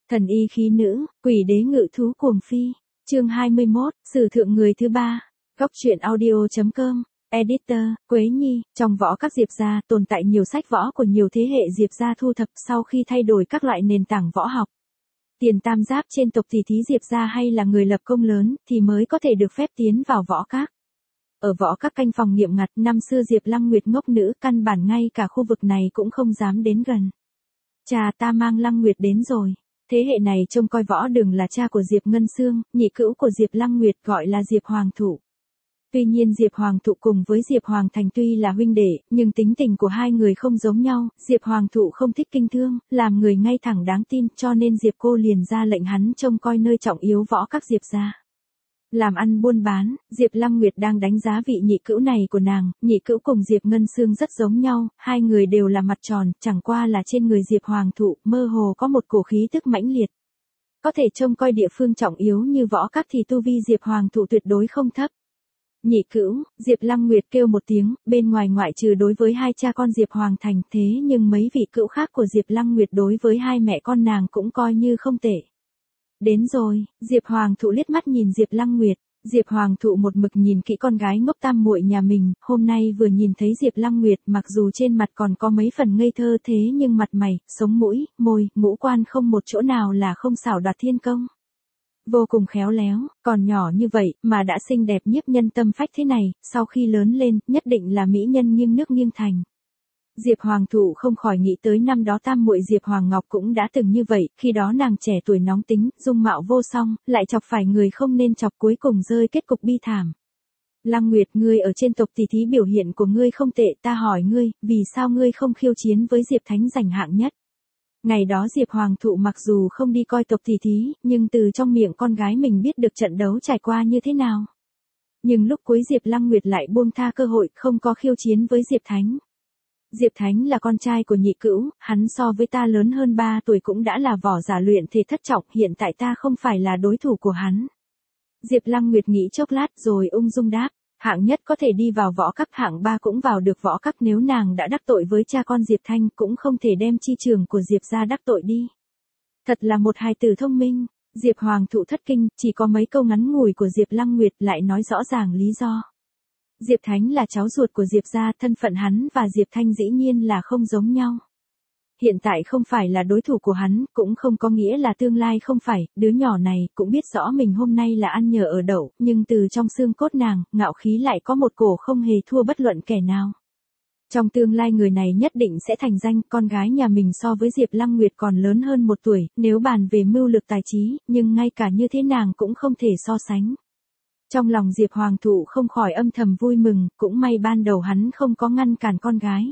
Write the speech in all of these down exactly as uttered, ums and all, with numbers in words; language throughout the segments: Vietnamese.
Thần y khí nữ, quỷ đế ngự thú cuồng phi. Chương hai mươi mốt, sử thượng người thứ ba. Góc truyện audio.com. Editor, Quế Nhi. Trong võ các Diệp gia tồn tại nhiều sách võ của nhiều thế hệ Diệp gia thu thập sau khi thay đổi các loại nền tảng võ học. Tiền tam giáp trên tộc tỷ thí Diệp gia hay là người lập công lớn thì mới có thể được phép tiến vào võ các. Ở võ các canh phòng nghiêm ngặt, năm xưa Diệp Lăng Nguyệt ngốc nữ căn bản ngay cả khu vực này cũng không dám đến gần. Cha, ta mang Lăng Nguyệt đến rồi. Thế hệ này trông coi võ đường là cha của Diệp Ngân Sương, nhị cữu của Diệp Lăng Nguyệt gọi là Diệp Hoàng Thụ. Tuy nhiên Diệp Hoàng Thụ cùng với Diệp Hoàng Thành tuy là huynh đệ, nhưng tính tình của hai người không giống nhau, Diệp Hoàng Thụ không thích kinh thương, làm người ngay thẳng đáng tin, cho nên Diệp cô liền ra lệnh hắn trông coi nơi trọng yếu võ các Diệp gia. Làm ăn buôn bán, Diệp Lăng Nguyệt đang đánh giá vị nhị cữu này của nàng, nhị cữu cùng Diệp Ngân Sương rất giống nhau, hai người đều là mặt tròn, chẳng qua là trên người Diệp Hoàng Thụ mơ hồ có một cổ khí tức mãnh liệt. Có thể trông coi địa phương trọng yếu như võ các thì tu vi Diệp Hoàng Thụ tuyệt đối không thấp. Nhị cữu, Diệp Lăng Nguyệt kêu một tiếng, bên ngoài ngoại trừ đối với hai cha con Diệp Hoàng Thành, thế nhưng mấy vị cữu khác của Diệp Lăng Nguyệt đối với hai mẹ con nàng cũng coi như không tệ. Đến rồi, Diệp Hoàng Thụ liếc mắt nhìn Diệp Lăng Nguyệt, Diệp Hoàng Thụ một mực nhìn kỹ con gái ngốc tam muội nhà mình, hôm nay vừa nhìn thấy Diệp Lăng Nguyệt, mặc dù trên mặt còn có mấy phần ngây thơ thế nhưng mặt mày, sống mũi, môi, ngũ quan không một chỗ nào là không xảo đoạt thiên công. Vô cùng khéo léo, còn nhỏ như vậy mà đã xinh đẹp nhiếp nhân tâm phách thế này, sau khi lớn lên, nhất định là mỹ nhân nghiêng nước nghiêng thành. Diệp Hoàng Thụ không khỏi nghĩ tới năm đó tam muội Diệp Hoàng Ngọc cũng đã từng như vậy, khi đó nàng trẻ tuổi nóng tính, dung mạo vô song, lại chọc phải người không nên chọc, cuối cùng rơi kết cục bi thảm. Lăng Nguyệt, ngươi ở trên tộc tỷ thí biểu hiện của ngươi không tệ, ta hỏi ngươi, vì sao ngươi không khiêu chiến với Diệp Thánh giành hạng nhất? Ngày đó Diệp Hoàng Thụ mặc dù không đi coi tộc tỷ thí, nhưng từ trong miệng con gái mình biết được trận đấu trải qua như thế nào. Nhưng lúc cuối Diệp Lăng Nguyệt lại buông tha cơ hội, không có khiêu chiến với Diệp Thánh. Diệp Thánh là con trai của nhị cữu, hắn so với ta lớn hơn ba tuổi cũng đã là võ giả luyện thể thất trọng, hiện tại ta không phải là đối thủ của hắn. Diệp Lăng Nguyệt nghĩ chốc lát rồi ung dung đáp, hạng nhất có thể đi vào võ các, hạng ba cũng vào được võ các, nếu nàng đã đắc tội với cha con Diệp Thanh cũng không thể đem chi trường của Diệp gia đắc tội đi. Thật là một hài tử thông minh. Diệp Hoàng Thụ thất kinh, chỉ có mấy câu ngắn ngủi của Diệp Lăng Nguyệt lại nói rõ ràng lý do. Diệp Thánh là cháu ruột của Diệp gia, thân phận hắn và Diệp Thanh dĩ nhiên là không giống nhau. Hiện tại không phải là đối thủ của hắn, cũng không có nghĩa là tương lai không phải, đứa nhỏ này cũng biết rõ mình hôm nay là ăn nhờ ở đậu, nhưng từ trong xương cốt nàng, ngạo khí lại có một cổ không hề thua bất luận kẻ nào. Trong tương lai người này nhất định sẽ thành danh, con gái nhà mình so với Diệp Lăng Nguyệt còn lớn hơn một tuổi, nếu bàn về mưu lược tài trí, nhưng ngay cả như thế nàng cũng không thể so sánh. Trong lòng Diệp Hoàng Thụ không khỏi âm thầm vui mừng, cũng may ban đầu hắn không có ngăn cản con gái.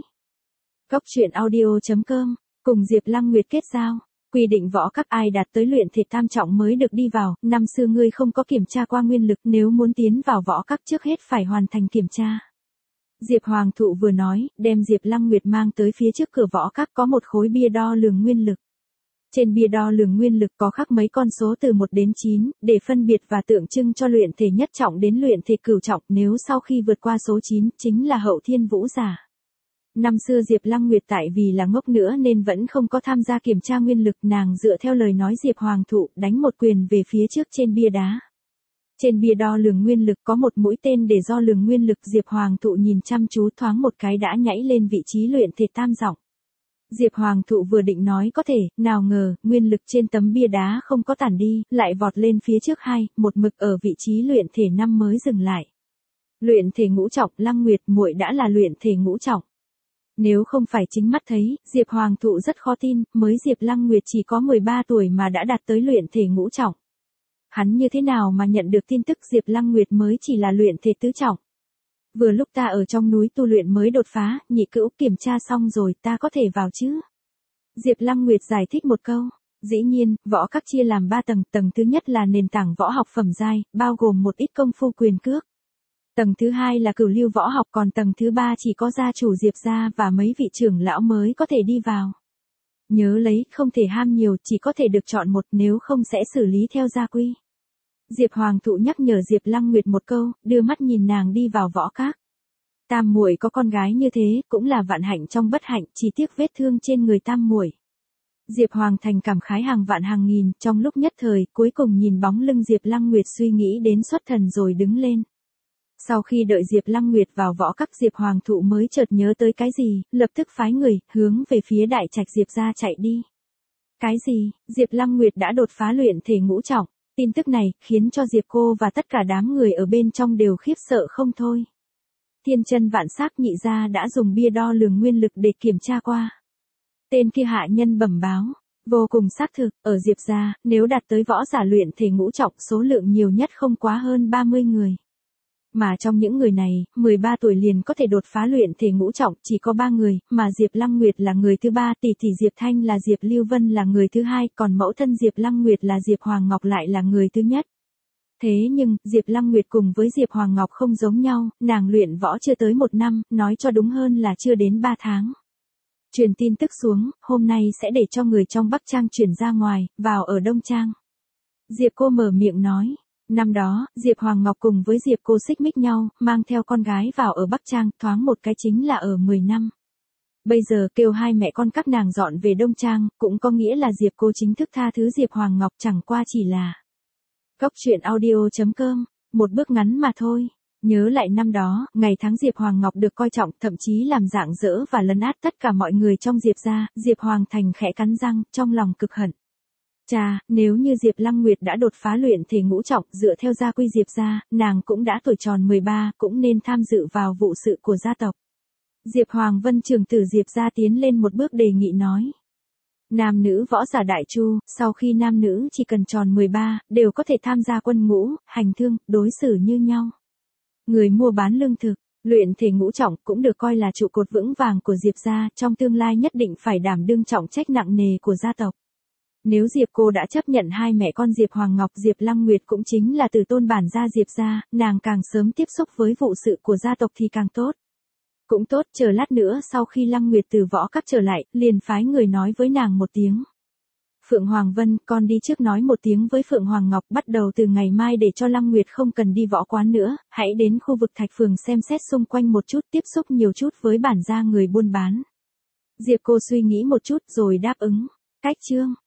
Góc truyện audio.com, cùng Diệp Lăng Nguyệt kết giao, quy định võ các ai đạt tới luyện thể tam trọng mới được đi vào, năm xưa ngươi không có kiểm tra qua nguyên lực, nếu muốn tiến vào võ các trước hết phải hoàn thành kiểm tra. Diệp Hoàng Thụ vừa nói, đem Diệp Lăng Nguyệt mang tới phía trước cửa võ các, có một khối bia đo lường nguyên lực. Trên bia đo lường nguyên lực có khắc mấy con số từ một đến chín, để phân biệt và tượng trưng cho luyện thể nhất trọng đến luyện thể cửu trọng, nếu sau khi vượt qua số chín, chính là hậu thiên vũ giả. Năm xưa Diệp Lăng Nguyệt tại vì là ngốc nữa nên vẫn không có tham gia kiểm tra nguyên lực, nàng dựa theo lời nói Diệp Hoàng Thụ, đánh một quyền về phía trước trên bia đá. Trên bia đo lường nguyên lực có một mũi tên để do lường nguyên lực, Diệp Hoàng Thụ nhìn chăm chú thoáng một cái đã nhảy lên vị trí luyện thể tam trọng. Diệp Hoàng Thụ vừa định nói có thể, nào ngờ, nguyên lực trên tấm bia đá không có tản đi, lại vọt lên phía trước hai, một mực ở vị trí luyện thể năm mới dừng lại. Luyện thể ngũ trọng, Lăng Nguyệt muội đã là luyện thể ngũ trọng. Nếu không phải chính mắt thấy, Diệp Hoàng Thụ rất khó tin, mới Diệp Lăng Nguyệt chỉ có mười ba tuổi mà đã đạt tới luyện thể ngũ trọng. Hắn như thế nào mà nhận được tin tức Diệp Lăng Nguyệt mới chỉ là luyện thể tứ trọng? Vừa lúc ta ở trong núi tu luyện mới đột phá, nhị cữu kiểm tra xong rồi, ta có thể vào chứ? Diệp Lăng Nguyệt giải thích một câu. Dĩ nhiên, võ các chia làm ba tầng, tầng thứ nhất là nền tảng võ học phẩm giai, bao gồm một ít công phu quyền cước. Tầng thứ hai là cửu lưu võ học, còn tầng thứ ba chỉ có gia chủ Diệp gia và mấy vị trưởng lão mới có thể đi vào. Nhớ lấy, không thể ham nhiều, chỉ có thể được chọn một, nếu không sẽ xử lý theo gia quy. Diệp Hoàng Thụ nhắc nhở Diệp Lăng Nguyệt một câu, đưa mắt nhìn nàng đi vào võ các. Tam muội có con gái như thế, cũng là vạn hạnh trong bất hạnh, chỉ tiếc vết thương trên người tam muội. Diệp Hoàng Thành cảm khái hàng vạn hàng nghìn, trong lúc nhất thời, cuối cùng nhìn bóng lưng Diệp Lăng Nguyệt suy nghĩ đến xuất thần rồi đứng lên. Sau khi đợi Diệp Lăng Nguyệt vào võ các, Diệp Hoàng thụ mới chợt nhớ tới cái gì, lập tức phái người, hướng về phía đại trạch Diệp gia chạy đi. Cái gì, Diệp Lăng Nguyệt đã đột phá luyện thể ngũ trọng, tin tức này, khiến cho Diệp cô và tất cả đám người ở bên trong đều khiếp sợ không thôi. Thiên chân vạn sắc nhị gia đã dùng bia đo lường nguyên lực để kiểm tra qua. Tên kia hạ nhân bẩm báo, vô cùng xác thực, ở Diệp gia, nếu đạt tới võ giả luyện thể ngũ trọng số lượng nhiều nhất không quá hơn ba mươi người. Mà trong những người này, mười ba tuổi liền có thể đột phá luyện thể ngũ trọng chỉ có ba người, mà Diệp Lăng Nguyệt là người thứ ba, tỷ tỷ Diệp Thanh là Diệp Lưu Vân là người thứ hai, còn mẫu thân Diệp Lăng Nguyệt là Diệp Hoàng Ngọc lại là người thứ nhất. Thế nhưng, Diệp Lăng Nguyệt cùng với Diệp Hoàng Ngọc không giống nhau, nàng luyện võ chưa tới một năm, nói cho đúng hơn là chưa đến ba tháng. Truyền tin tức xuống, hôm nay sẽ để cho người trong Bắc Trang chuyển ra ngoài, vào ở Đông Trang. Diệp cô mở miệng nói. Năm đó, Diệp Hoàng Ngọc cùng với Diệp cô xích mích nhau, mang theo con gái vào ở Bắc Trang, thoáng một cái chính là ở mười năm. Bây giờ kêu hai mẹ con các nàng dọn về Đông Trang, cũng có nghĩa là Diệp cô chính thức tha thứ Diệp Hoàng Ngọc, chẳng qua chỉ là Góc truyện audio chấm com, một bước ngắn mà thôi. Nhớ lại năm đó, ngày tháng Diệp Hoàng Ngọc được coi trọng, thậm chí làm rạng rỡ và lấn át tất cả mọi người trong Diệp gia, Diệp Hoàng Thành khẽ cắn răng, trong lòng cực hận. Chà, nếu như Diệp Lăng Nguyệt đã đột phá luyện thể ngũ trọng, dựa theo gia quy Diệp gia, nàng cũng đã tuổi tròn mười ba, cũng nên tham dự vào vụ sự của gia tộc. Diệp Hoàng Vân trưởng tử Diệp gia tiến lên một bước đề nghị nói. Nam nữ võ giả đại chu, sau khi nam nữ chỉ cần tròn mười ba, đều có thể tham gia quân ngũ, hành thương, đối xử như nhau. Người mua bán lương thực, luyện thể ngũ trọng cũng được coi là trụ cột vững vàng của Diệp gia, trong tương lai nhất định phải đảm đương trọng trách nặng nề của gia tộc. Nếu Diệp cô đã chấp nhận hai mẹ con Diệp Hoàng Ngọc, Diệp Lăng Nguyệt cũng chính là từ tôn bản gia Diệp gia, nàng càng sớm tiếp xúc với vụ sự của gia tộc thì càng tốt. Cũng tốt, chờ lát nữa sau khi Lăng Nguyệt từ võ các trở lại, liền phái người nói với nàng một tiếng. Phượng Hoàng Vân, con đi trước nói một tiếng với Phượng Hoàng Ngọc, bắt đầu từ ngày mai để cho Lăng Nguyệt không cần đi võ quán nữa, hãy đến khu vực Thạch Phường xem xét xung quanh một chút, tiếp xúc nhiều chút với bản gia người buôn bán. Diệp cô suy nghĩ một chút rồi đáp ứng. Cách chương